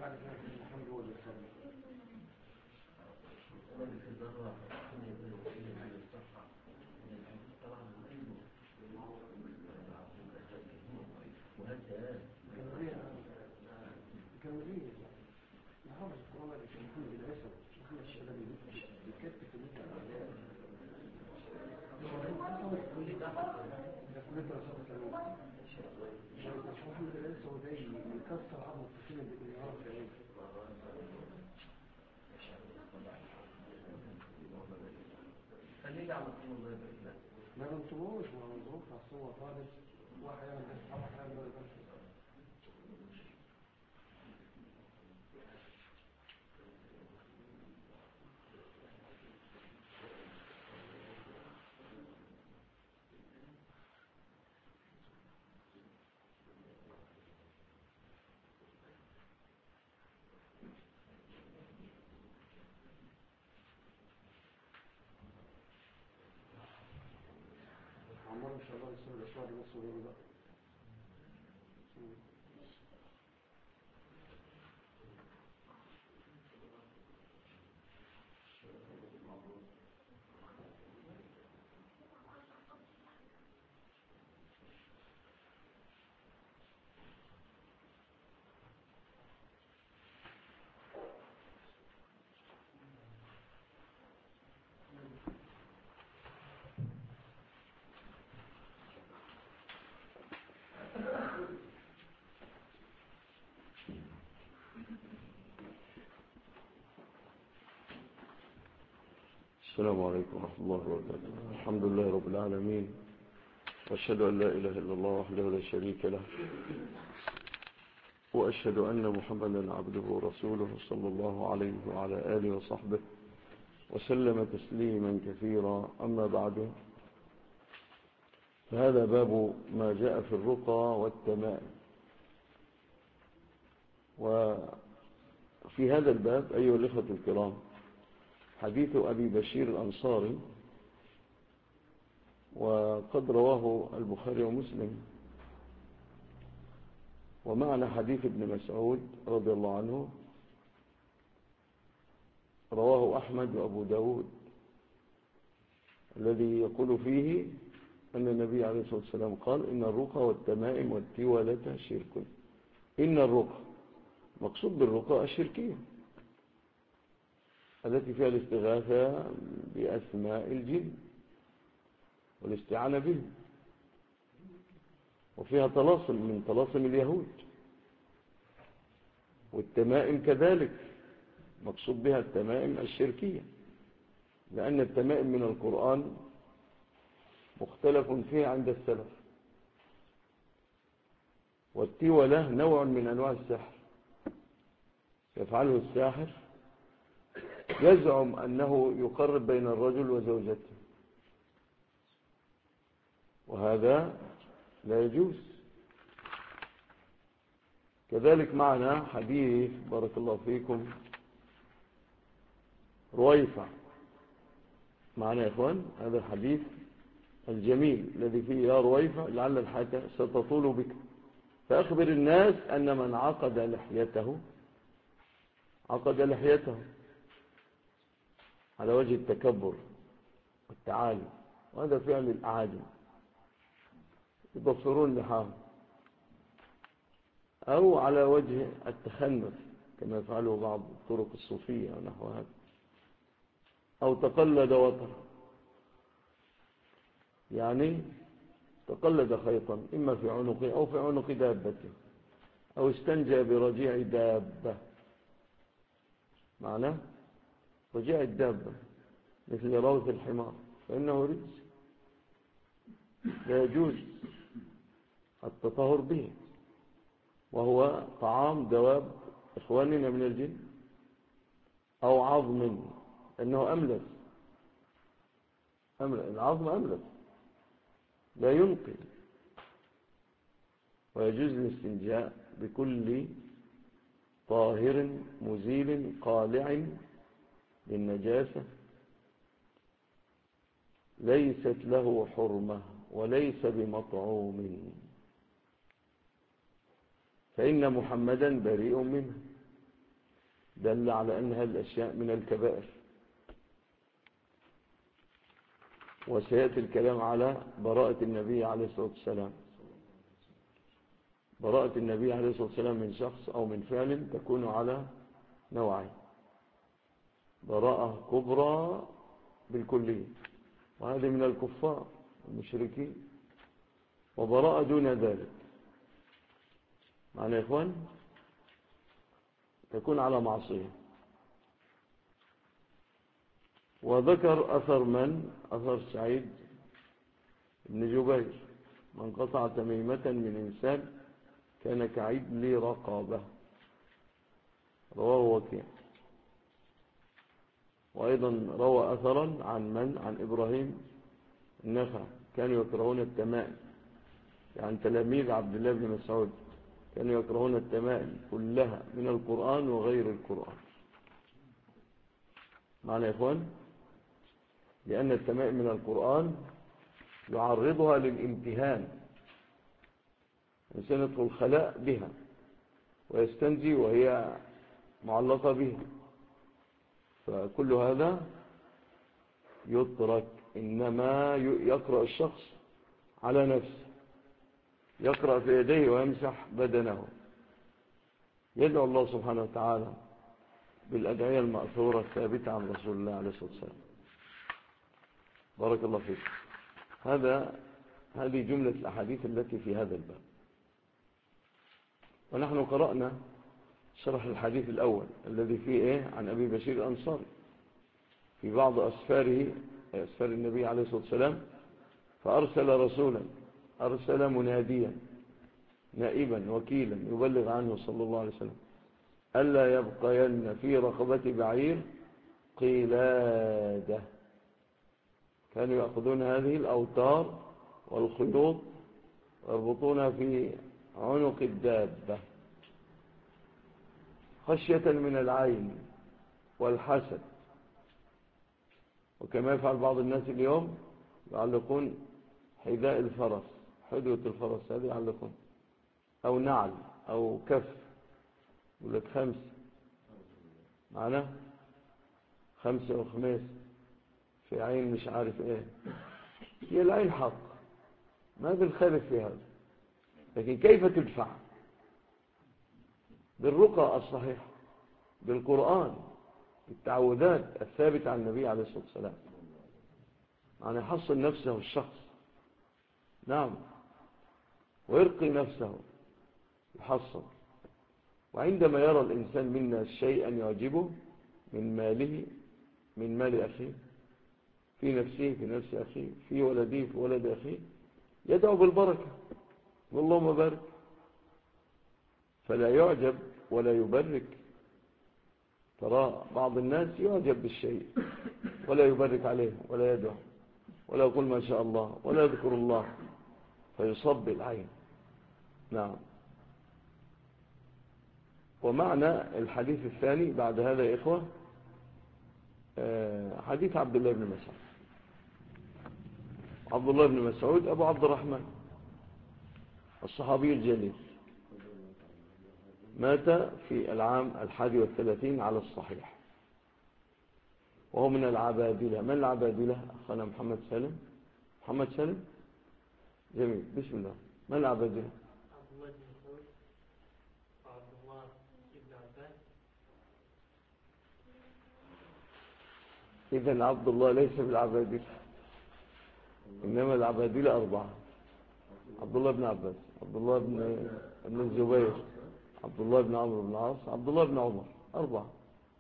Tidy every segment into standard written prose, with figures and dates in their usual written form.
عارف ان محمد هو اللي صلى. كانوا ليه محافظ القرآن اللي كان محمد العسل محمد الشلبي بيكتب في مثل الأعلام ده كل دراسات الكلام مش محمد العسل هو ده يكسر عظمة السنة بالإنهار في عين خليه على طول الله يبارك. ما ننطلوش ما ننظروش على الصور خالص وأحيانا بس أحيانا بس عمار إن شاء الله يصير الأسواق بس وغيره بقى السلام عليكم ورحمة الله وبركاته. الحمد لله رب العالمين، وأشهد أن لا إله إلا الله وحده لا شريك له، وأشهد أن محمدا عبده ورسوله صلى الله عليه وعلى آله وصحبه وسلم تسليما كثيرا. أما بعد، فهذا باب ما جاء في الرقى والتمائم. وفي هذا الباب أيها الإخوة الكرام حديث أبي بشير الأنصاري، وقد رواه البخاري ومسلم، ومعنى حديث ابن مسعود رضي الله عنه رواه أحمد وأبو داود، الذي يقول فيه أن النبي عليه الصلاة والسلام قال: إن الرقى والتمائم والتولة شرك. إن الرقى مقصود بالرقى الشركية التي فيها الاستغاثة بأسماء الجن والاستعانة به، وفيها طلاسم من طلاسم اليهود. والتمائم كذلك مقصود بها التمائم الشركية، لأن التمائم من القرآن مختلف فيها عند السلف. والتولة نوع من أنواع السحر يفعله الساحر، يزعم أنه يقرب بين الرجل وزوجته، وهذا لا يجوز. كذلك معنا حديث بارك الله فيكم رويفع معنا يا إخوان، هذا الحديث الجميل الذي فيه: يا رويفع لعل الحياة ستطول بك، فأخبر الناس أن من عقد لحيته على وجه التكبر والتعالي، وهذا فعل الأعاجم يضفرون لحاهم، أو على وجه التخنث كما يفعله بعض الطرق الصوفية ونحو هذا، أو تقلد وطرا، يعني تقلد خيطا إما في عنقه أو في عنق دابته، أو استنجى برجيع دابة. معناه رجيع الدابة مثل روث الحمار، فإنه رجس لا يجوز التطهر به، وهو طعام دواب إخواننا من الجن، أو عظم، أنه أملس. العظم أملس لا ينقل. ويجوز الاستنجاء بكل طاهر مزيل قالع للنجاسة ليست له حرمة وليس بمطعوم، فإن محمدا بريء منه. دل على أن هذه الأشياء من الكبائر. وسيأتي الكلام على براءة النبي عليه الصلاة والسلام. براءة النبي عليه الصلاة والسلام من شخص أو من فعل تكون على نوعين: براءة كبرى بالكلية، وهذه من الكفار المشركين، وبراءة دون ذلك، معنى يا إخوان تكون على معصية. وذكر أثر سعيد بن جبير: من قطع تميمة من إنسان كان كعدل رقابة، رواه وكيع. وأيضا روى أثرا عن إبراهيم النخعي: كانوا يكرهون التمائم، يعني تلاميذ عبد الله بن مسعود كانوا يكرهون التمائم كلها من القرآن وغير القرآن. معنى يا إخوان، لأن التمائم من القرآن يعرضها للامتهان، الإنسان يدخل الخلاء بها ويستنجي وهي معلقة به، فكل هذا يترك. إنما يقرأ الشخص على نفسه، يقرأ في يديه ويمسح بدنه، يدعو الله سبحانه وتعالى بالأدعية المأثورة الثابتة عن رسول الله عليه الصلاة والسلام. بارك الله فيك. هذه جملة الأحاديث التي في هذا الباب. ونحن قرأنا شرح الحديث الأول الذي فيه عن أبي بشير الأنصاري في بعض أسفار النبي عليه الصلاة والسلام: فأرسل رسولا، أرسل مناديا نائبا وكيلا يبلغ عنه صلى الله عليه وسلم: ألا يبقين في رقبة بعير قلادة. كانوا يأخذون هذه الأوتار والخيوط ويربطونها في عنق الدابة خشية من العين والحسد. وكما يفعل بعض الناس اليوم يعلقون حذاء الفرس، حدوة الفرس هذه يعلقون، أو نعل أو كف، يقول لك 5 معنا 5 أو 5 في عين مش عارف ايه. هي العين حق، ما بنخالف في هذا، لكن كيف تدفع؟ بالرقى الصحيح، بالقرآن، بالتعوذات الثابتة عن النبي عليه الصلاة والسلام، يعني يحصن نفسه الشخص، نعم، ويرقي نفسه، يحصن. وعندما يرى الإنسان منا شيئا يعجبه من ماله، من مال أخيه، في نفسه، في نفس أخيه، في ولده، في ولد أخيه، يدعو بالبركة، والله بارك، فلا يعجب ولا يبرك. ترى بعض الناس يعجب بالشيء ولا يبرك عليه ولا يدعو ولا يقول ما شاء الله ولا يذكر الله، فيصب العين. نعم. ومعنى الحديث الثاني بعد هذا يا إخوة حديث عبد الله بن مسعود. عبد الله بن مسعود أبو عبد الرحمن الصحابي الجليل، مات في العام 31 على الصحيح، وهو من العبادلة. من العبادلة؟ أخونا محمد سالم. محمد سالم، جميل، بسم الله. من العبادلة؟ عبد الله بن مسعود وعبد الله بن عباس. إذن عبد الله ليس بالعبادلة، إنما العبادلة 4: عبد الله بن عباس، عبد الله بن الزبير، عبد الله بن عمرو بن العاص، عبد الله بن عمر، 4.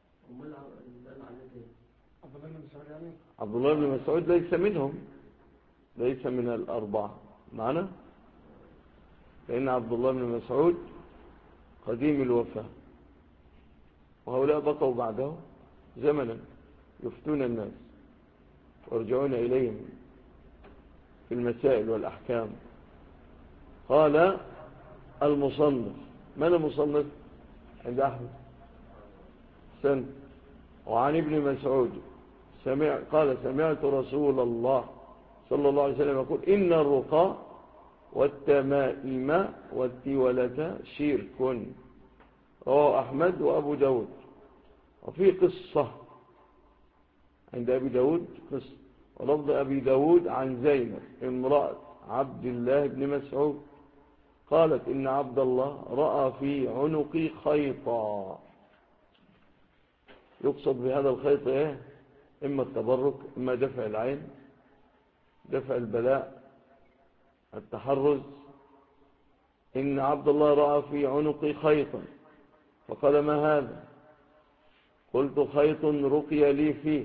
عبد الله بن مسعود ليس منهم، ليس من 4 معنا، لأن عبد الله بن مسعود قديم الوفاة، وهؤلاء بقوا بعده زمنا يفتون الناس ويرجعون إليهم في المسائل والأحكام. قال المصنف، من المصنف عند أحمد؟ سنة. وعن ابن مسعود قال سمعت رسول الله صلى الله عليه وسلم يقول: إن الرقى والتمائم والتولة شرك. رواه أحمد وأبو داود وفي قصة عند أبي داود قصة، ولفظ أبي داود عن زينب امرأة عبد الله بن مسعود قالت إن عبد الله رأى في عنقي خيطا. يقصد بهذا الخيط إيه؟ إما التبرك، إما دفع العين، دفع البلاء، التحرز. إن عبد الله رأى في عنقي خيطا فقال ما هذا؟ قلت خيط رقي لي فيه.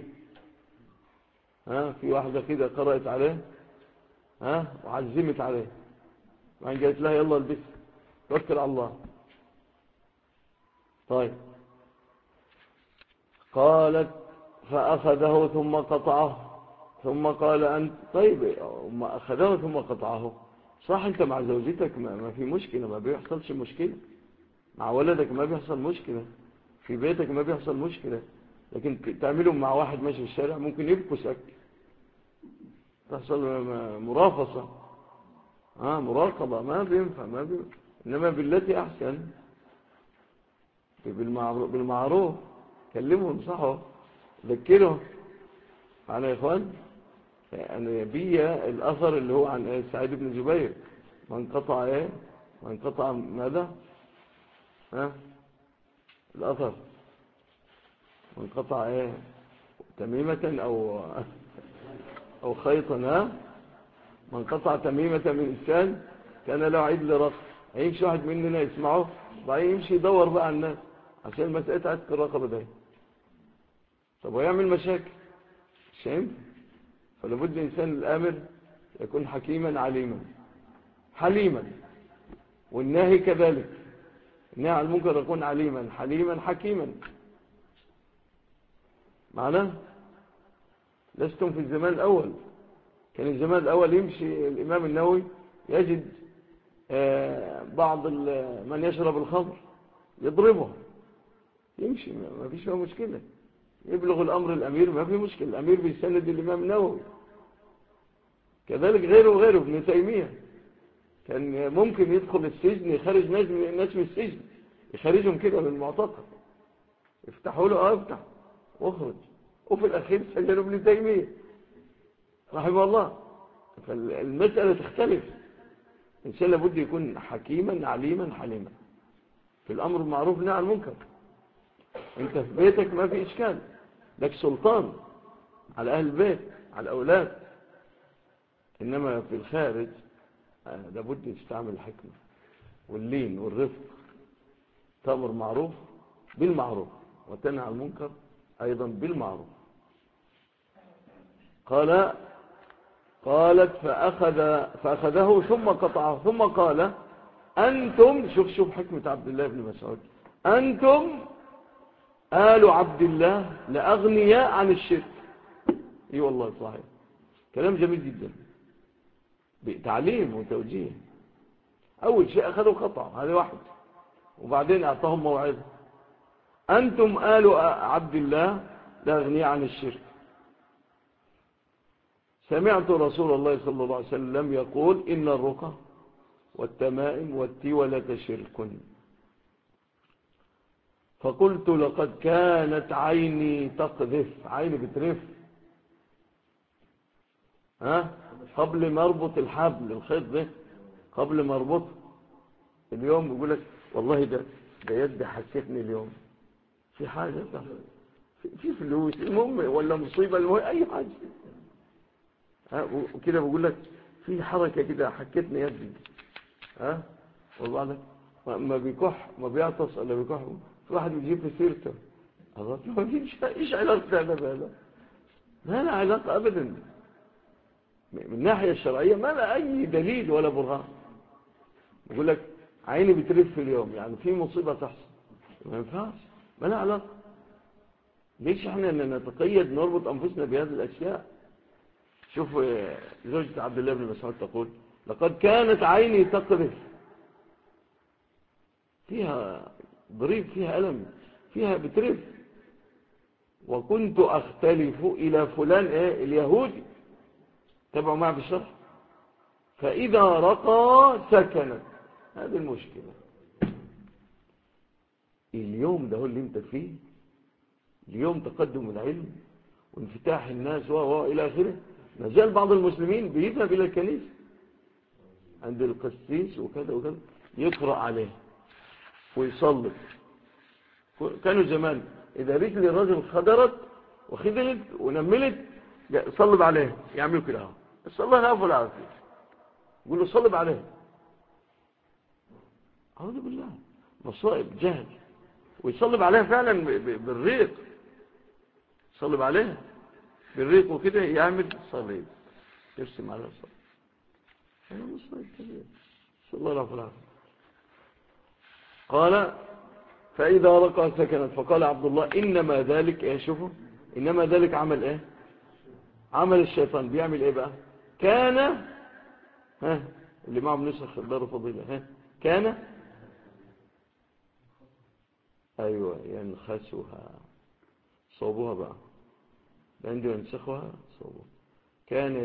في واحدة كده قرأت عليه وعزمت عليه، وعن قالت لها يلا البس توكل على الله. طيب قالت فأخذه ثم قطعه ثم قال أنت طيب ما أخذه ثم قطعه صح، أنت مع زوجتك ما في مشكلة، ما بيحصلش مشكلة، مع ولدك ما بيحصل مشكلة، في بيتك ما بيحصل مشكلة، لكن تعملهم مع واحد ماشي في الشارع ممكن يبكسك، تحصل مرافصة مراقبة، ما بينفع. إنما بالتي أحسن، بالمعروف، كلمهم صحوا ذكرهم. معنا يا إخوان؟ يعني بي الأثر اللي هو عن سعيد بن جبير، من قطع من قطع ماذا؟ الأثر من قطع تميمة أو خيطا، من قطع تميمة من إنسان كان له عيد لرقص. هيمشي واحد مننا يسمعه بعدين يمشي يدور بقى على الناس عشان مسألة عتق الرقبة ده. طب ويعمل مشاكل مش هينفع. فلابد الإنسان الآمر يكون حكيما عليما حليما، والناهي كذلك، الناهي عن المنكر يكون عليما حليما حكيما. معناه لستم في الزمان الأول. كان الزمان الأول يمشي الإمام النووي يجد بعض من يشرب الخمر يضربه، يمشي ما فيش فيها مشكلة، يبلغ الأمر الأمير ما في مشكلة، الأمير بيسند الإمام النووي. كذلك غيره ابن تيمية كان ممكن يدخل السجن يخرج ناس من السجن، يخرجهم كده من المعتقل، يفتحوا له افتح واخرج، وفي الأخير سجنوا ابن تيمية رحمه الله. فالمسألة تختلف. الإنسان لابد يكون حكيما عليما حليما في الأمر المعروف والنهي عن المنكر. أنت في بيتك ما في إشكال، لك سلطان على أهل البيت على الأولاد، إنما في الخارج لابد يستعمل الحكمة واللين والرفق، تأمر معروف بالمعروف وتنهى عن المنكر أيضا بالمعروف. قالت فأخذه ثم قطعه ثم قال أنتم، شوف حكمة عبد الله بن مسعود، أنتم آل عبد الله لأغنياء عن الشرك. اي والله صحيح، كلام جميل جدا، بتعليم وتوجيه. أول شيء أخذوا قطع، هذا واحد، وبعدين أعطاهم موعظة. أنتم آل عبد الله لأغنياء عن الشرك. سمعت رسول الله صلى الله عليه وسلم يقول إن الرقى والتمائم والتولة شرك. فقلت لقد كانت عيني تقذف، عيني بترف قبل ما اربط الحبل الخيط ده، قبل ما اربطه. اليوم بيقول لك والله ده يد حسيتني اليوم في حاجة، في فلوس المهم، ولا مصيبة المهم، أي حاجة وكده بيقول لك في حركة كده حكتني يدي والله ما بيكح ما بيعطس ولا بيكح، في واحد بيجيب في سيرته الله، ما فيش ايش علاقة هذا بهذا، ما لا علاقة أبدا من الناحية الشرعية، ما لا أي دليل ولا برهان. بيقول لك عيني بترف في اليوم، يعني في مصيبة تحصل، ما ينفعش، ما لا علاقة. ليش احنا نتقيد نربط أنفسنا بهذه الأشياء؟ شوف زوجة عبد الله بن مسعود تقول لقد كانت عيني تقذف، فيها ضريب، فيها ألم، فيها بترف. وكنت أختلف إلى فلان اليهودي تبعوا معي في الشرح، فإذا رقى سكنت. هذه المشكلة. اليوم ده هو اللي انت فيه اليوم تقدم العلم وانفتاح الناس إلى آخره، نزال بعض المسلمين بيذهب إلى الكنيسة عند القسيس وكذا وكذا يقرأ عليه ويصلي. كانوا زمان إذا رجل الرجل خدرت وخدلت ونملت صلب عليه، يعملوا كده بس الله نافل عافية، يقول له صلب عليه. أعوذ بالله، مصائب جهل. ويصلب عليه فعلا بالريق، يصلب عليه بالريق وكده يعمل صليب يرسم على الصليب. هذا مصائب كبير، صلى الله عليه وسلم. قال فإذا رقى سكنت. فقال عبد الله إنما ذلك ايه، شوفوا إنما ذلك عمل ايه، عمل الشيطان. بيعمل ايه بقى؟ كان اللي معهم نسخ دار فضيلة كان ايوه ينخسها، صوبوها بقى عنده ينسخها صوبوها. كان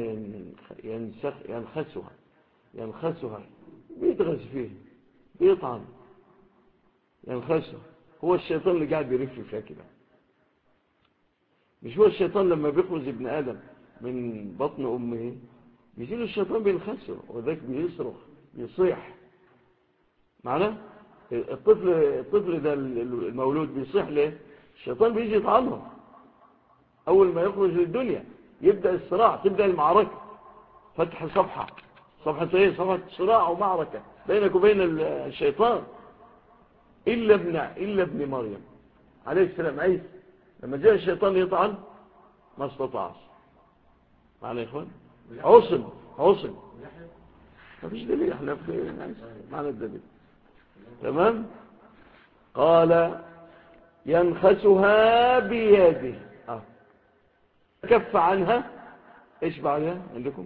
ينخسها بيتغز فيه بيطعن ينخسها. هو الشيطان اللي قاعد بيرف فيها كده. مش هو الشيطان لما بيخرج ابن آدم من بطن أمه بيجيله الشيطان بينخسه وذاك بيصرخ بيصيح معنا. الطفل ده المولود بيصيح ليه؟ الشيطان بيجي يطعنه أول ما يخرج للدنيا، يبدأ الصراع، تبدأ المعركة، فتح صفحة ايه، صفحة صراع ومعركة بينك وبين الشيطان. إلا ابن مريم عليه السلام عيسى لما جاء الشيطان يطعن ما استطاعش. معنا يا إخوان، عصم ما فيش دليل، احنا في معنى الدليل تمام. قال ينخسها بيده كف عنها. ايش بعدها عندكم؟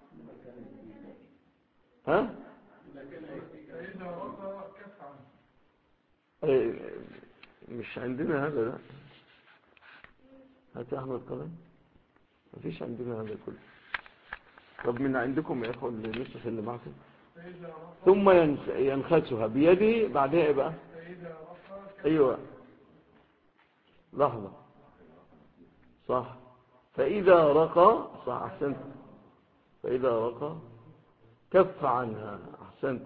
مش عندنا هذا. لا هات احمد قلم، ما فيش عندنا هذا كله. طب من عندكم يا اخوان النسخ اللي معكم. ثم ينخسها بيده، بعدها ايه بقى؟ ايوه لحظة صح. فإذا رقى صح، أحسنت. فإذا رقى كف عنها، أحسنت.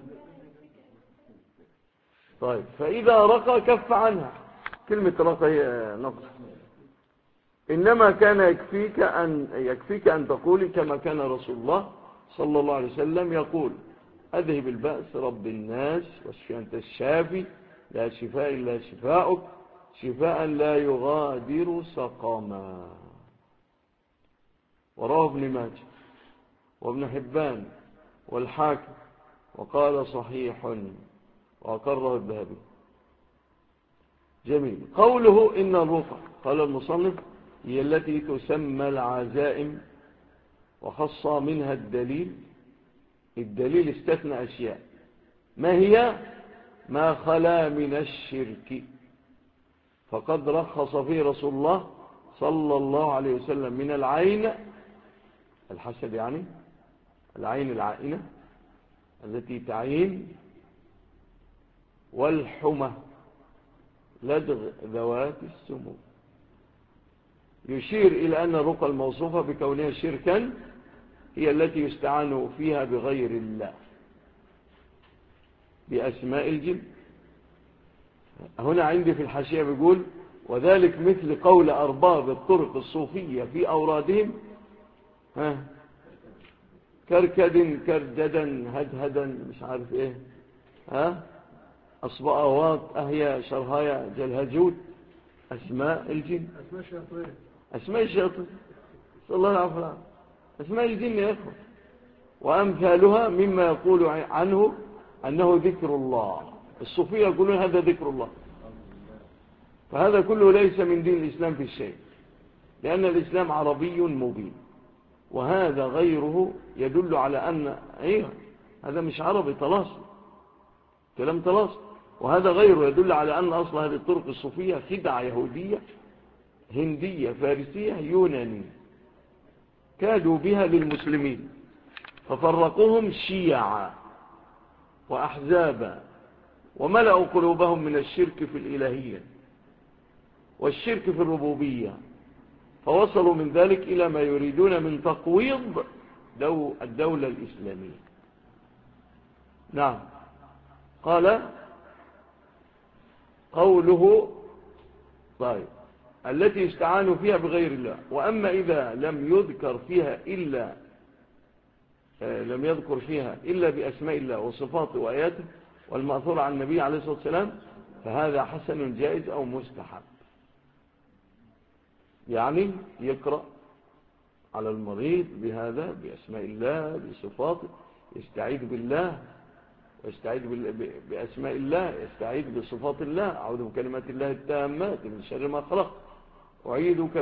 طيب فإذا رقى كف عنها. كلمة رقى هي نقص. إنما كان يكفيك أن تقولي كما كان رسول الله صلى الله عليه وسلم يقول: أذهب البأس رب الناس واشفي أنت الشافي لا شفاء إلا شفاؤك شفاء لا يغادر سقما. ورواه ابن ماجه وابن حبان والحاكم وقال صحيح وأقره الذهبي. جميل. قوله إن الرقى، قال المصنف: هي التي تسمى العزائم، وخص منها الدليل استثنى أشياء. ما هي؟ ما خلا من الشرك، فقد رخص فيه رسول الله صلى الله عليه وسلم من العين الحسد، يعني العين العائنة التي تعين، والحمى لدغ ذوات السموم. يشير إلى أن الرقى الموصوفة بكونها شركا هي التي يستعان فيها بغير الله بأسماء الجن. هنا عندي في الحاشية بيقول: وذلك مثل قول أرباب الطرق الصوفية في أورادهم كركد كرددا هدهدا مش عارف ايه أصبعوات أهيا شرهايا جلهجود. أسماء الجن، أسماء الشياطين، صلى الله عليه وسلم، أسماء الجن يا أخوة. وأمثالها مما يقول عنه أنه ذكر الله. الصوفية يقولون هذا ذكر الله. فهذا كله ليس من دين الإسلام في الشيء، لأن الإسلام عربي مبين، وهذا غيره يدل على أن هذا مش عربي طلاسي، كلام طلاسي. وهذا غيره يدل على أن أصل هذه الطرق الصوفية خدعة يهودية هندية فارسية يونانية كادوا بها للمسلمين، ففرقوهم شيعا وأحزابا، وملأوا قلوبهم من الشرك في الإلهية. والشرك في الربوبية، فوصلوا من ذلك إلى ما يريدون من تقويض الدولة الإسلامية. نعم. قال قوله طيب التي استعانوا فيها بغير الله. وأما إذا لم يذكر فيها إلا بأسماء الله وصفاته وآياته والمأثور عن النبي عليه الصلاة والسلام فهذا حسن جائز أو مستحب. يعني يقرأ على المريض بهذا بأسماء الله بصفاته، يستعيذ بالله ويستعيذ بأسماء الله، يستعيذ بصفات الله. أعوذ بكلمات الله التامات من شر ما خلق، أعيذك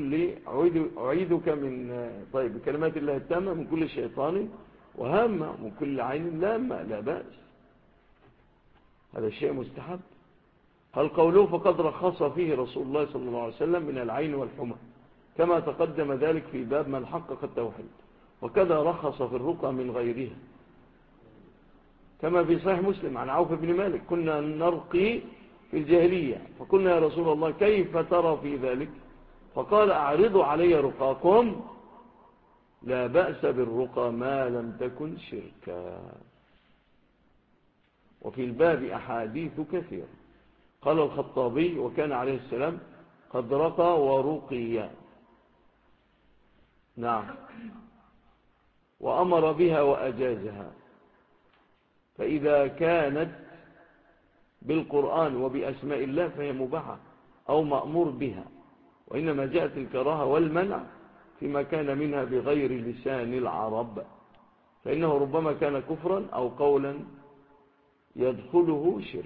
بكلمات الله التامة من كل شيطان وهامة من كل عين لامة. لا بأس، هذا الشيء مستحب. قال قوله فقد رخص فيه رسول الله صلى الله عليه وسلم من العين والحمى، كما تقدم ذلك في باب من حقق التوحيد. وكذا رخص في الرقى من غيرها، كما في صحيح مسلم عن عوف بن مالك كنا نرقي في الجاهلية فقلنا يا رسول الله كيف ترى في ذلك؟ فقال أعرضوا علي رقاكم، لا بأس بالرقى ما لم تكن شركا. وفي الباب أحاديث كثيرة. قال الخطابي وكان عليه السلام قد رقى ورقي. نعم. وأمر بها وأجازها، فإذا كانت بالقرآن وبأسماء الله فهي مباحة أو مأمور بها، وإنما جاءت الكراهة والمنع فيما كان منها بغير لسان العرب، فإنه ربما كان كفرا أو قولا يدخله شرك.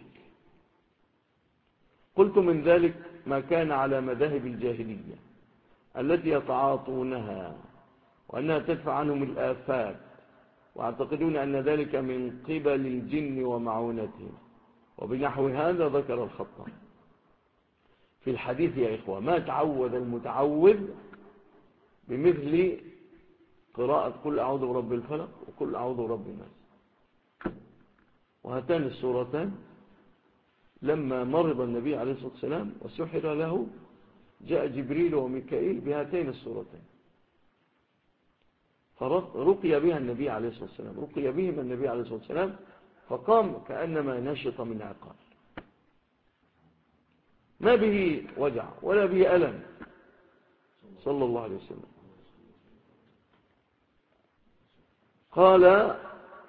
قلت من ذلك ما كان على مذاهب الجاهلية التي يتعاطونها وأنها تدفع عنهم الآفات، واعتقدون أن ذلك من قبل الجن ومعونتهم. وبنحو هذا ذكر الخطاب في الحديث يا إخوة ما تعوذ المتعوذ بمثل قراءة قل أعوذ برب الفلق وقل أعوذ برب الناس. وهاتان السورتان لما مرض النبي عليه الصلاة والسلام وسحر له جاء جبريل وميكائيل بهاتين السورتين فرقي بها النبي عليه الصلاة والسلام، رقي بهم النبي عليه الصلاة والسلام فقام كأنما نشط من عقال، ما به وجع ولا به ألم صلى الله عليه وسلم. قال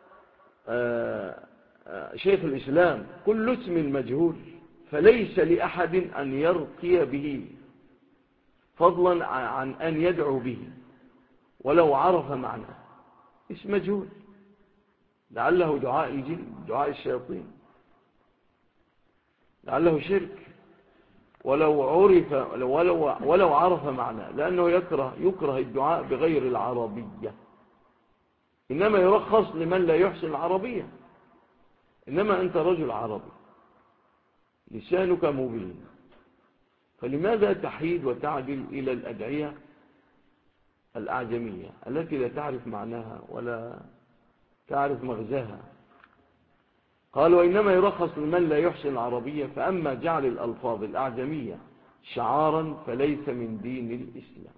شيخ الإسلام كل اسم مجهول فليس لأحد أن يرقي به فضلا عن أن يدعو به ولو عرف معناه. اسم مجهول لعله دعاء الجن دعاء الشياطين، لعله شرك ولو عرف معناه، لأنه يكره الدعاء بغير العربية. إنما يرخص لمن لا يحسن العربية. إنما أنت رجل عربي لسانك مبين، فلماذا تحيد وتعدل إلى الأدعية الأعجمية التي لا تعرف معناها ولا تعرف مغزاها؟ قال وإنما يرخص لمن لا يحسن العربية، فأما جعل الألفاظ الأعجمية شعارا فليس من دين الإسلام.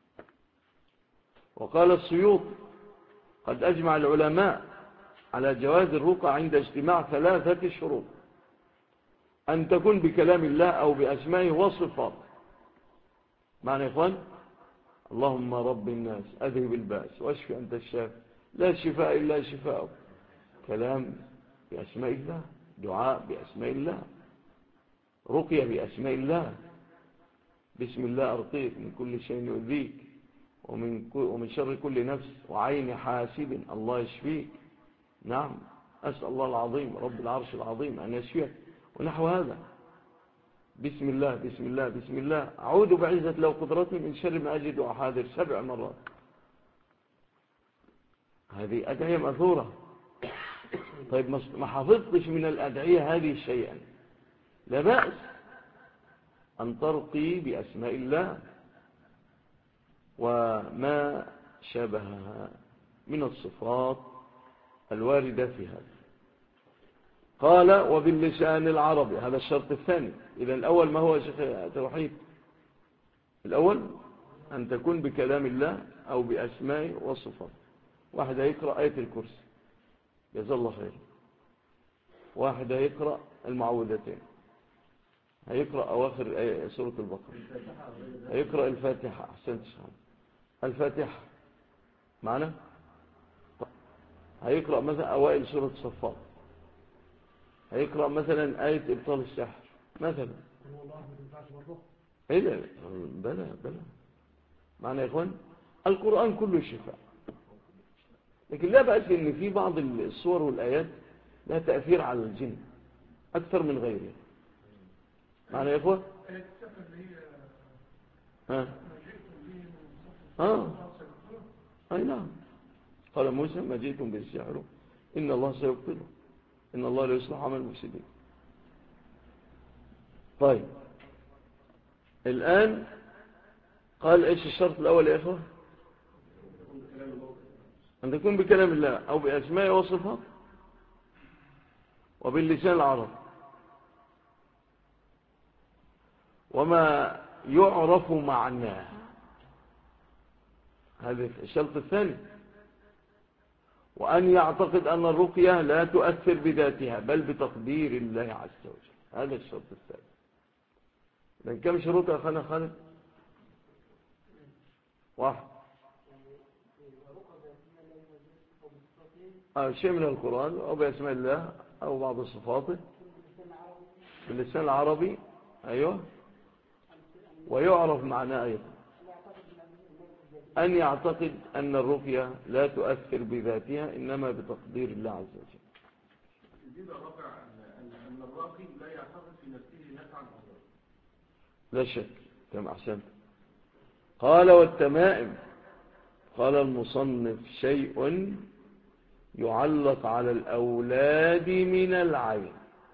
وقال السيوط قد أجمع العلماء على جواز الرقى عند اجتماع 3 شروط: أن تكون بكلام الله أو بأسمائه وصفاته. معنى يا إخوان اللهم رب الناس أذهب الباس واشفي أنت الشافي لا شفاء إلا شفاءك. كلام بأسماء الله، دعاء بأسماء الله، رقية بأسماء الله. بسم الله أرقيك من كل شيء يؤذيك ومن شر كل نفس وعين حاسد الله يشفيك. نعم، أسأل الله العظيم رب العرش العظيم أن يشفيك ونحو هذا. بسم الله بسم الله بسم الله، أعوذ بعزة لو قدرتي من شر ما أجد وأحاذر 7 مرات. هذه أدعية مأثورة. طيب ما حفظتش من الأدعية هذه شيئا، لا بأس أن ترقي بأسماء الله وما شابهها من الصفات الواردة في هذا. قال وباللسان العربي، هذا الشرط الثاني. إذا الأول ما هو يا شيخ توحيد؟ الأول أن تكون بكلام الله أو بأسمائه وصفاته. واحد هيقرأ آية الكرسي جزا الله خير، واحد هيقرأ المعوذتين، هيقرأ أواخر سورة البقرة، هيقرأ الفاتحة. أحسنت شهر الفاتحة معنا، هيقرأ مثلا أوائل سورة الصفات، هيقرأ مثلا آية إبطال السحر مثلا. إيه ده؟ بلى معنا يا إخوان، القرآن كله شفاء. لكن لا بأس إن في بعض الصور والآيات لها تأثير على الجن أكثر من غيره. معنا يا إخوان؟ أي نعم. قال موسى ما جئتم بالسحر إن الله سيبطله إن الله لا يصلح عمل المفسدين. طيب الآن قال إيش الشرط الأول يا إخوة؟ أن تكون بكلام الله أو بأسماء وصفات وباللسان العربي وما يعرف معناه. هذا الشرط الثاني. وأن يعتقد أن الرقية لا تؤثر بذاتها بل بتقدير الله عز وجل. هذا الشرط الثاني. لأن كم شروط يا أخانا خالد؟ واحد، شيء من القرآن أو بأسماء الله أو بعض صفاته باللسان العربي. أيوه. ويعرف معناه أيضا. أن يعتقد أن الرقية لا تؤثر بذاتها إنما بتقدير الله عز وجل. يزيد الرابع أن الراقي لا يعتقد في نفسه نفعا أو ضرا. لا شك كما أحسنت. قال والتمائم. قال المصنف شيء يعلق على الأولاد من العين.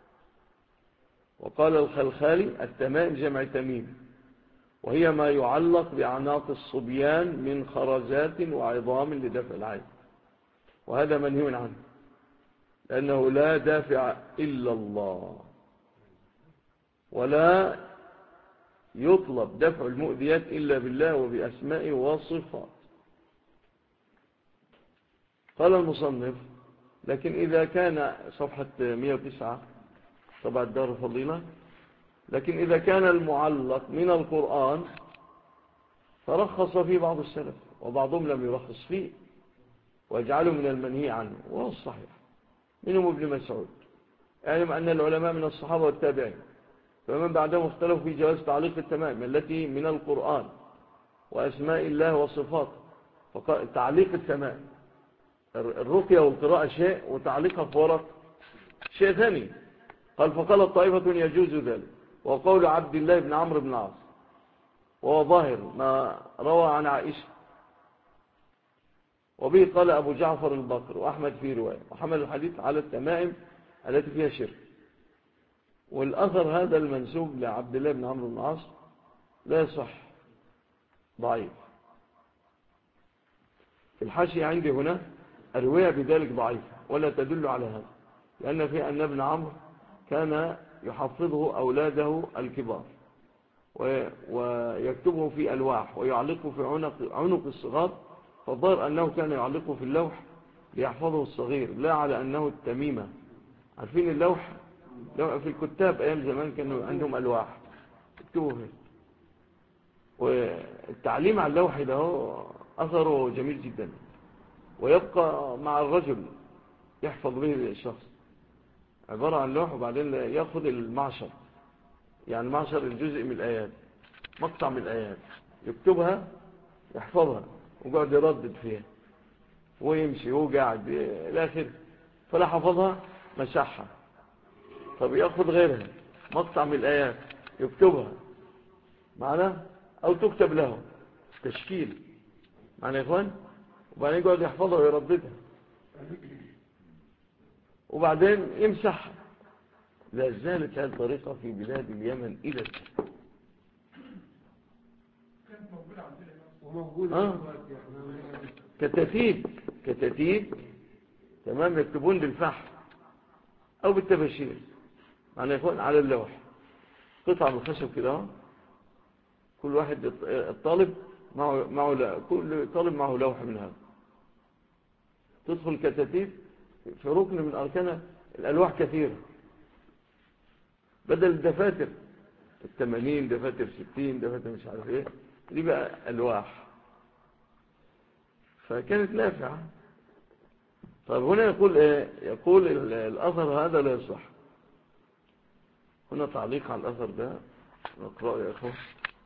وقال الخلخالي التمائم جمع تميم، وهي ما يعلق بأعناق الصبيان من خرزات وعظام لدفع العين، وهذا منهي عنه لأنه لا دافع إلا الله، ولا يطلب دفع المؤذيات إلا بالله وبأسمائه وصفاته. قال المصنف لكن إذا كان صفحة 109 طبعا الدار الفضيلة، لكن إذا كان المعلق من القرآن فرخص فيه بعض السلف وبعضهم لم يرخص فيه ويجعله من المنهي عنه، وهو الصحيح. منهم ابن مسعود. اعلم أن العلماء من الصحابة والتابعين فمن بعدهم اختلفوا في جواز تعليق التمائم التي من القرآن وأسماء الله وصفاته. فقال تعليق التمائم، الرقية والقراءة شيء وتعليقها في ورق شيء ثاني. قال فقالت طائفة يجوز ذلك، وقول عبد الله بن عمرو بن العاص وهو ظاهر ما روى عن عائشة، وبه قال أبو جعفر البقر وأحمد في رواية، وحمل الحديث على التمائم التي فيها شرك. والأثر هذا المنسوب لعبد الله بن عمرو بن العاص لا يصح، ضعيف. في الحاشية عندي هنا الرواية بذلك ضعيف ولا تدل على هذا، لأن في أن ابن عمرو كان يحفظه أولاده الكبار ويكتبه في ألواح ويعلقه في عنق الصغار، فالظاهر أنه كان يعلقه في اللوح ليحفظه الصغير لا على أنه التميمة. عارفين اللوح في الكتاب أيام زمان كانوا عندهم ألواح يكتبوا فيه، والتعليم على اللوح ده أثره جميل جدا ويبقى مع الرجل يحفظ به الشخص. عبارة عن لوح وبعدين يأخذ المعشر، يعني معشر الجزء من الآيات، مقطع من الآيات يكتبها يحفظها وقعد يردد فيها ويمشي وهو قاعد الآخر، فلا حفظها مسحها. طب يأخذ غيرها مقطع من الآيات يكتبها معنا أو تكتب له تشكيل معنا يا إخوان، وبعدين يقعد يحفظها ويرددها وبعدين يمسحها. لا زالت هذه الطريقة في بلاد اليمن إلى الآن. كانت موجودة عندنا وموجودة كتاتيب تمام، يكتبون بالفحم أو بالتباشير. معنى يكون على اللوح قطعة من الخشب كده، كل واحد الطالب معه كل طالب معه لوح من هذا، تدخل كتاتيب في ركن من أركانها الألواح كثيرة، بدل الدفاتر 80 دفاتر 60 دفاتر مش عارف ايه، دي بقى ألواح، فكانت نافعة. طيب هنا يقول ايه؟ يقول الأثر هذا لا يصح. هنا تعليق على الأثر ده نقرأه يا أخوة.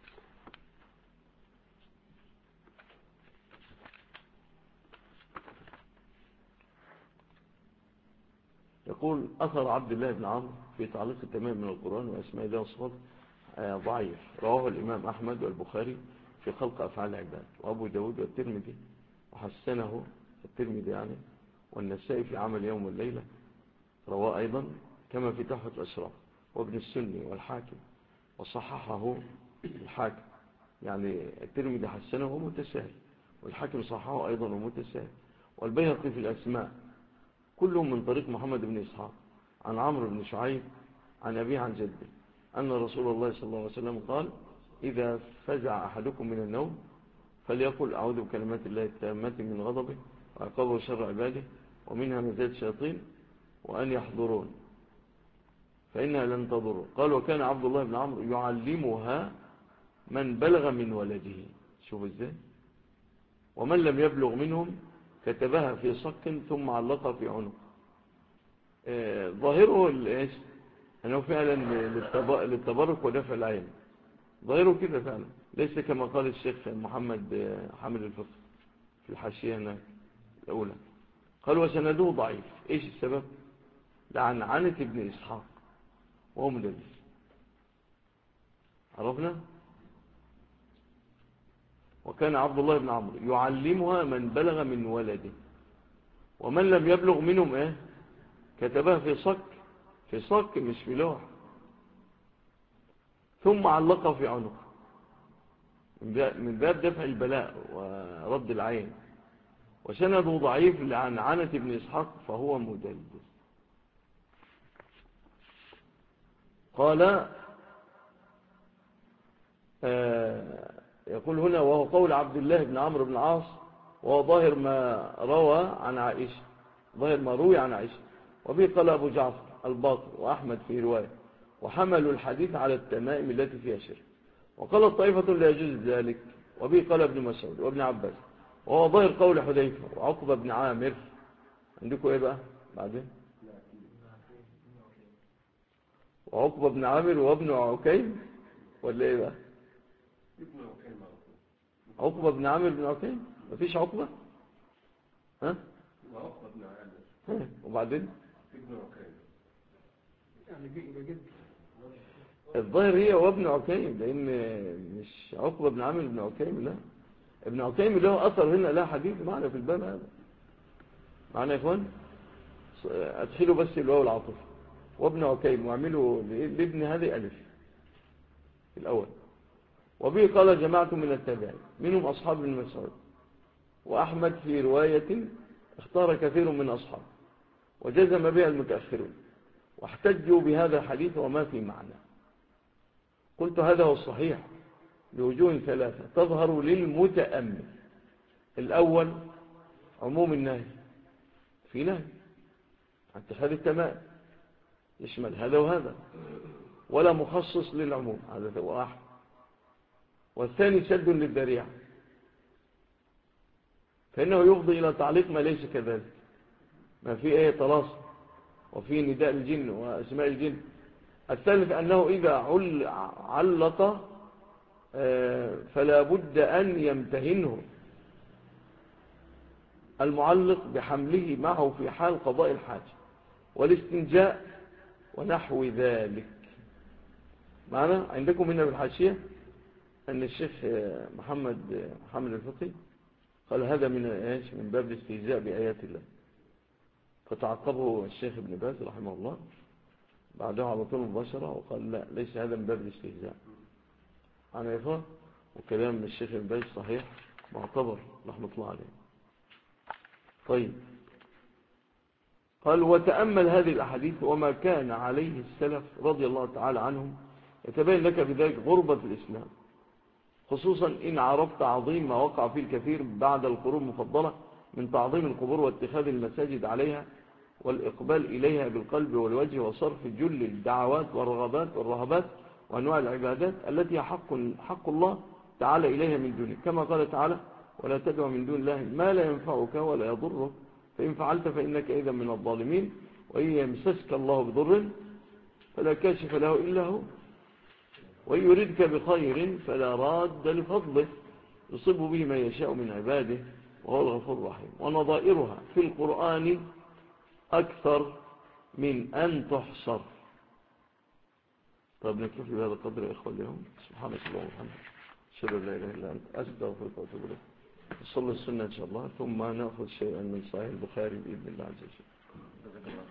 يقول أثر عبد الله بن عمرو في تعليق التمام من القرآن وأسماء الله وصفاته ضعيف، رواه الإمام أحمد والبخاري في خلق أفعال العباد، وأبو داود والترمذي وحسنه الترمذي يعني، والنسائي في عمل يوم والليلة رواه أيضا، كما في تحفة الأشراف، وابن السني والحاكم وصححه الحاكم، يعني الترمذي حسنه ومتساهل، والحاكم صححه أيضا ومتساهل، والبيهقي في الأسماء، كلهم من طريق محمد بن إسحاق عن عمرو بن شعيب عن أبيه عن جده أن رسول الله صلى الله عليه وسلم قال: إذا فزع أحدكم من النوم فليقل أعوذ بكلمات الله التامات من غضبه وعقابه وشر عباده ومن همزات الشياطين وأن يحضرون فإنها لن تضر. قال: وكان عبد الله بن عمرو يعلمها من بلغ من ولده. شوف ازاي، ومن لم يبلغ منهم كتبها في صك ثم علقها في عنق. ظاهره أنه فعلا للتبرك ودفع العين، ظاهره كده فعلا، ليس كما قال الشيخ محمد حامل الفقه في الحاشية هنا الأولى. قال: وسنده ضعيف. إيش السبب؟ لعنعنة ابن إسحاق وهو مدلس. عرفنا؟ وكان عبد الله بن عمرو يعلمها من بلغ من ولده، ومن لم يبلغ منهم كتبها في صك مش في لوح، ثم علقها في عنق من باب دفع البلاء ورد العين. وسنده ضعيف لعنعنة ابن إسحاق فهو مدلس. قال يقول هنا: وهو قول عبد الله بن عمرو بن العاص، وهو ظاهر ما روي عن عائشة، وبه قال أبو جعفر الباقر وأحمد في رواية، وحملوا الحديث على التمائم التي فيها شرك، وقال الطائفة لا يجوز ذلك، وبه قال ابن مسعود وابن عباس، وهو ظاهر قول حذيفة وعقبة بن عامر. عندكم ايه بقى بعدين؟ وعقبة بن عامر وابن عكيم ولا ايه بقى؟ عقبة بن عامر بن عكيم، مفيش عقبة؟ ها؟ وعقبة بن عامر وبعدين؟ ابن عكيم، يعني بجد الظاهر هي وابن عكيم، لان مش عقبة بن عامر بن عكيم، لا، ابن عكيم له اثر هنا، لا حديث معنا في الباب هذا. معنا يا اخوان؟ ادخلوا بس الواو العاطفة وابن عكيم واعملوا لابن هذه الف في الاول. وبه قال جماعة من التابعين منهم اصحاب ابن مسعود، واحمد في رواية اختار كثير من اصحاب، وجزم بها المتأخرون، واحتجوا بهذا الحديث وما في معنى. قلت: هذا هو الصحيح لوجوه ثلاثة تظهر للمتأمل. الأول عموم النهي، في نهي عن اتخاذ التمائم يشمل هذا وهذا، ولا مخصص للعموم، هذا واحد. والثاني سد للذريعة، فإنه يفضي إلى تعليق ما ليس كذلك، ما في طلاص وفي نداء الجن وأسماء الجن. الثالث أنه إذا علق فلا بد أن يمتهنه المعلق بحمله معه في حال قضاء الحاجة والاستنجاء ونحو ذلك. معنا عندكم هنا بالحاشية أن الشيخ محمد حامل الفقي قال: هذا من باب الاستهزاء بآيات الله، فتعقبه الشيخ ابن باز رحمه الله بعدها على طول مباشرة وقال: لا، ليس هذا من باب الاستهزاء. أنا يفهم، وكلام الشيخ ابن باز صحيح معتبر رحمة الله عليه. طيب، قال وتأمل هذه الأحاديث وما كان عليه السلف رضي الله تعالى عنهم، يتبين لك بذلك غربة الإسلام، خصوصا إن عرفت عظيم ما وقع فيه الكثير بعد القرون المفضلة من تعظيم القبور واتخاذ المساجد عليها والإقبال إليها بالقلب والوجه وصرف جل الدعوات والرغبات والرهبات وأنواع العبادات التي حق الله تعالى إليها من دونه، كما قال تعالى ولا تدع من دون الله ما لا ينفعك ولا يضرك فإن فعلت فإنك إذا من الظالمين وإن يمسسك الله بضر فلا كاشف له إلا هو وإن يردك بخير فلا راد لفضله يصيب به من يشاء من عباده وهو الغفور الرحيم. ونظائرها في القرآن أكثر من أن تحصر. طيب نكتفي بهذا القدر يا إخوة اليوم. سبحانك اللهم وبحمدك أشهد أن لا إله إلا أنت أستغفرك وأتوب إليك. نصلي السنة إن شاء الله ثم نأخذ شيئا من صحيح البخاري بإذن الله عز وجل.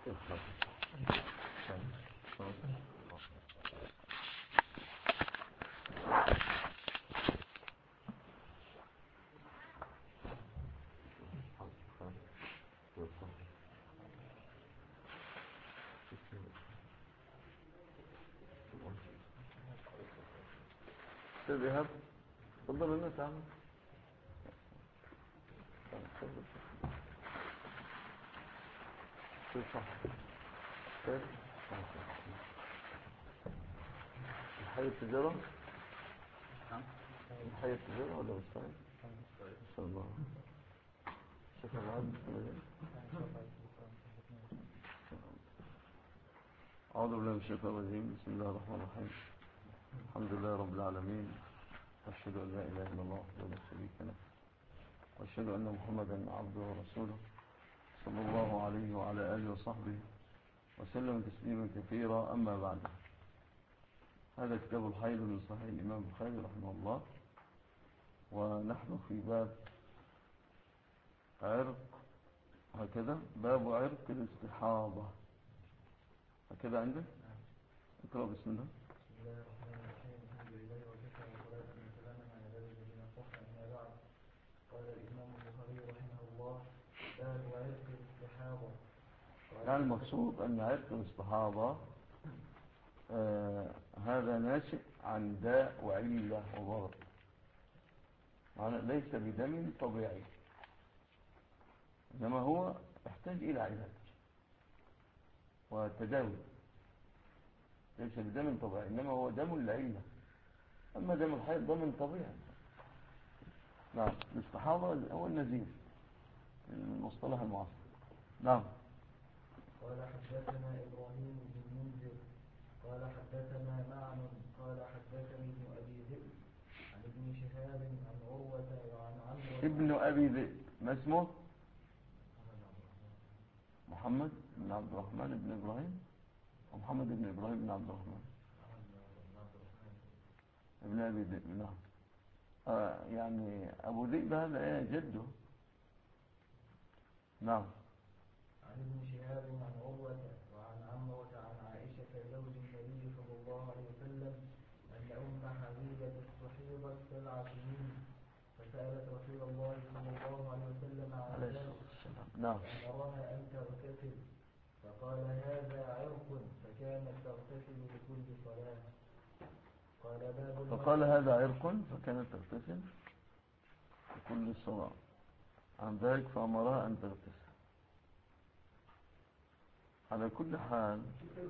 تذهب تفضل الناس عامل صح الحي التجارة الحي التجارة ولا مستعد إن شاء الله شكرا لعب أعوذ بالله من الشيطان الرجيم بسم الله الرحمن الرحيم الحمد لله رب العالمين أشهد أن لا إله إلا الله وحده لا شريك له وأشهد أن محمدا عبده ورسوله صلى الله عليه وعلى آله وصحبه وسلم تسليما كثيرا. أما بعد، هذا كتاب الحيض من صحيح الإمام البخاري رحمه الله، ونحن في باب عرق، هكذا باب عرق الاستحاضة، هكذا عندك؟ اقرأ بسم الله. بسم الله الرحمن الرحيم. الحمد لله وكفى وصلاة وسلاما على عباده الذين اصطفى. أما بعد، قال الإمام البخاري رحمه الله: باب عرق الاستحاضة. يعني المقصود أن عرق الاستحاضة هذا ناشئ عن داء وعلة وضرر، يعني ليس بدم طبيعي، إنما هو يحتاج إلى علاج وتداوي. ليس بدم طبيعي، إنما هو دم العلة. أما دم الحيض دم طبيعي. نعم، الاستحاضة هو النزيف، المصطلح المعاصر. نعم. قال حدثنا إبراهيم بن منذر قال حدثنا معن قال حدثني ابن أبي ذئب عن ابن شهاب عن عروة وعن عمرو. ابن أبي ذئب ما اسمه؟ محمد بن عبد الرحمن بن إبراهيم، ومحمد بن إبراهيم بن عبد الرحمن ابن أبي ذئب. نعم. يعني أبو ذئب هذا جده. نعم. عن ابن شهاب عن عروة وعن عمرة عن عائشة زوج النبي صلى الله عليه وسلم أن أم حبيبة استحيضت 7 سنين، فسألت رسول الله صلى الله عليه وسلم عن ذلك، نعم. فأمرها أن تغتسل، فقال هذا عرق، فكانت تغتسل لكل صلاة. فقال هذا عرق فكانت تغتسل لكل صلاة، عن ذلك فأمرها أن تغتسل. على كل حال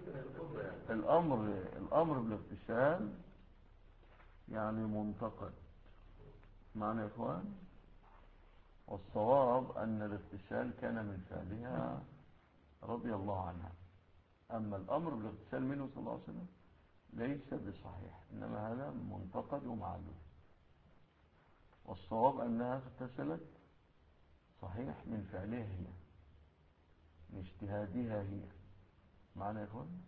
الأمر بالاغتسال يعني منتقد، معنى يا إخوان. والصواب أن الاغتسال كان من فعلها رضي الله عنها. أما الأمر بالاغتسال منه صلى الله عليه وسلم ليس بصحيح، إنما هذا منتقد ومعلوم. والصواب أنها اغتسلت صحيح من فعلها هي، من اجتهادها هي، معنى يا إخوان.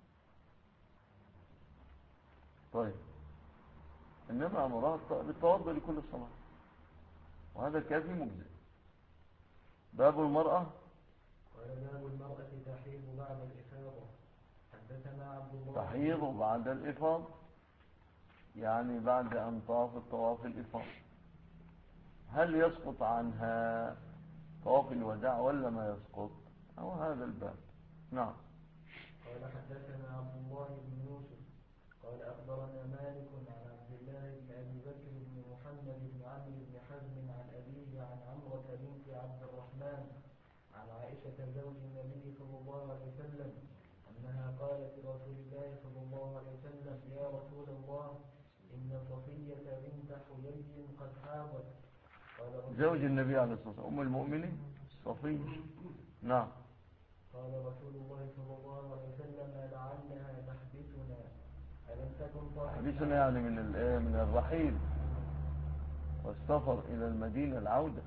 طيب، إنما أمرها بالتوضؤ لكل صلاة، وهذا كافي مجزئ. باب المرأة. قال باب المرأة تحيض بعد الإفاضة. حدثنا عبد الله تحيض بعد الإفاضة، يعني بعد أن طاف الطواف الإفاضة، هل يسقط عنها طواف الوداع ولا ما يسقط؟ أو هذا الباب. نعم. قال حدثنا عبد الله بن يوسف قال أخبرنا مالك عن عبد الله بن أبي بكر بن محمد بن عمرو بن حزم عن أبيه عن عمرة بنت عبد الرحمن عن عائشة زوج النبي صلى الله عليه وسلم أنها قالت لرسول الله صلى الله عليه وسلم: يا رسول الله، إن صفية بنت حيي قد حاضت. زوج النبي عليه الصلاة والسلام أم المؤمنين صفية. نعم. قال رسول الله صلى الله عليه وسلم: لعلها تحبسنا، ألم تكن تحبسنا يعني من الرحيل والسفر إلى المدينة، العودة،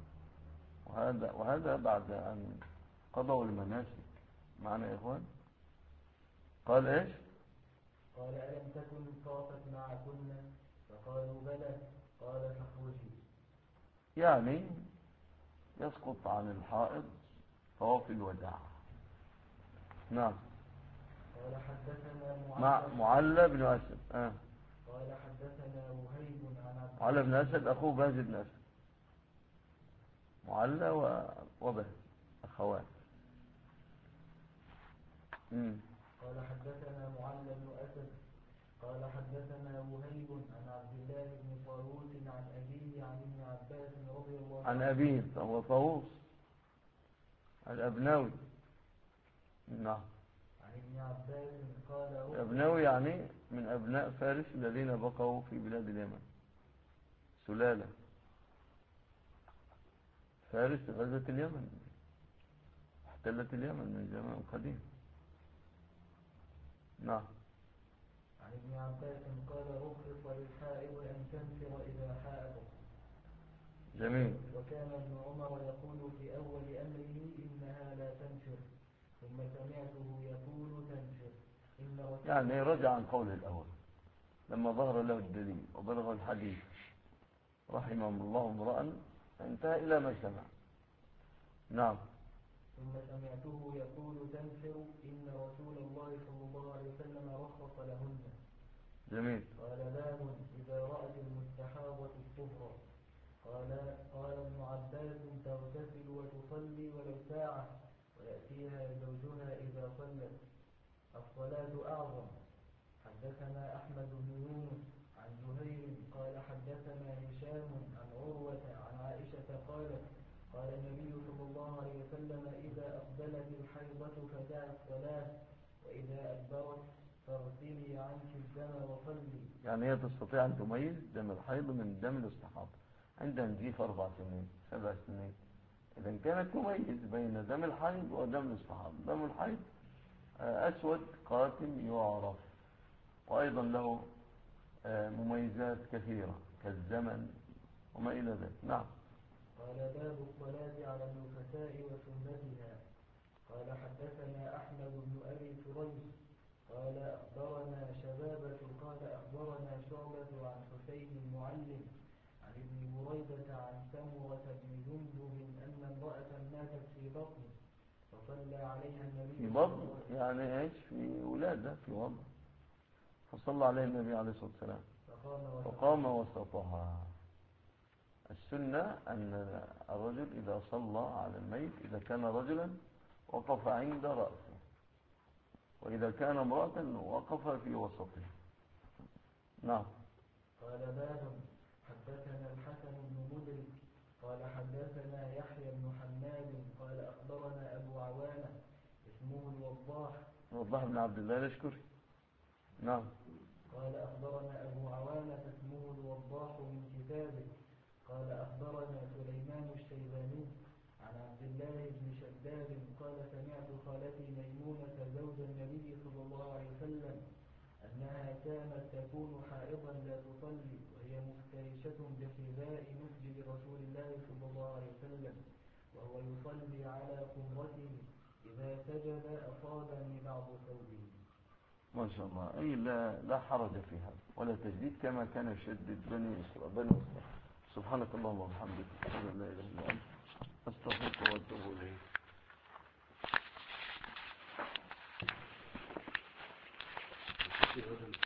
وهذا بعد أن قضوا المناسك، معنا يا إخوان. قال إيش؟ قال: ألم تكن طافت معكن؟ فقالوا بلى. قال: فاخرجي. يعني يسقط عن الحائض طواف الوداع، نعم. قال حدثنا معلى بن أسد. قال حدثنا وهيب عن عبد معلى بن أسد أخوه بهز بن أسد. معلى وبهز أخوان. قال حدثنا معلى بن أسد قال حدثنا وهيب عن عبد الله بن طاووس عن أبيه عن ابن عباس رضي الله عنه. عن أبيه فهو طاووس الأبنوي. نعم. عن ابن عباس قال الأبنوي يعني من أبناء فارس الذين بقوا في بلاد اليمن، سلالة فارس غزت اليمن، احتلت اليمن من زمان قديم. نعم. عن ابن عباس قال رخص للحائض أن تنفر إذا حائض. جميل. وكان ابن عمر يقول في أول أمره إنها لا تنفر، ثم سمعته يقول تنفر. يعني رجع عن قوله الأول لما ظهر له الدليل وبلغ الحديث رحمه الله امرأ فانتهى إلى ما سمع. نعم. ثم سمعته يقول تنفر إن رسول الله صلى الله عليه وسلم رخص لهن. جميل. قال باب إذا رأت المستحاضة الطهر. قال ابن عباس تغتسل وتصلي ولو ساعة ويأتيها زوجها إذا صلت. الصلاة أعظم. حدثنا أحمد بن يونس عن زهير قال حدثنا هشام عن عروة عن عائشة قالت قال النبي صلى الله عليه وسلم إذا أقبلت الحيضة فدعي الصلاة وإذا أدبرت فاغسلي عنك الدم وصلي. يعني هي تستطيع أن تميز دم الحيض من دم الاستحاضة عندها نزيف 4 سنين 7 سنين. إذا كانت تميز بين دم الحيض ودم الاستحاضة. دم الحيض أسود قاتم يعرف، وأيضا له مميزات كثيرة كالزمن وما إلى ذلك. نعم. قال باب الصلاة على النفساء وسنتها. قال حدثنا أحمد بن أبي سريج قال أخبرنا شبابة قال أخبرنا شعبة عن حسين المعلم عن ابن بريدة عن سمرة بن جندب أن امرأة ماتت في بطن فصلى عليها النبي في بطن يعني ايش؟ في ولادة في وضع، فصلى عليها النبي عليه الصلاة والسلام فقام وسطها. السنة أن الرجل إذا صلى على الميت إذا كان رجلا وقف عند رأسه، وإذا كان امرأة وقف في وسطه. نعم. قال باب حدثنا الحسن بن مدرك قال حدثنا يحيى بن حماد قال أخبرنا أبو عوانة اسمه الوضاح بن عبد الله الأشكري. نعم. قال أخبرنا أبو عوانة اسمه الوضاح من كتابه قال أخبرنا سليمان الشيباني عن عبد الله بن شداد قال سمعت خالتي ميمونة زوج النبي صلى الله عليه وسلم أنها كانت تكون حائضا لا تصلي وهي مفترشة بحذاء مسجد رسول الله صلى الله عليه وسلم وهو يصلي على قبرته إذا سجد أصابني بعض ثوبه. ما شاء الله. أي لا حرج في هذا ولا تجديد كما كان يشدد بني إسرائيل. سبحانك اللهم وبحمدك أشهد أن لا إله إلا أنت أستغفرك وأتوب إليك.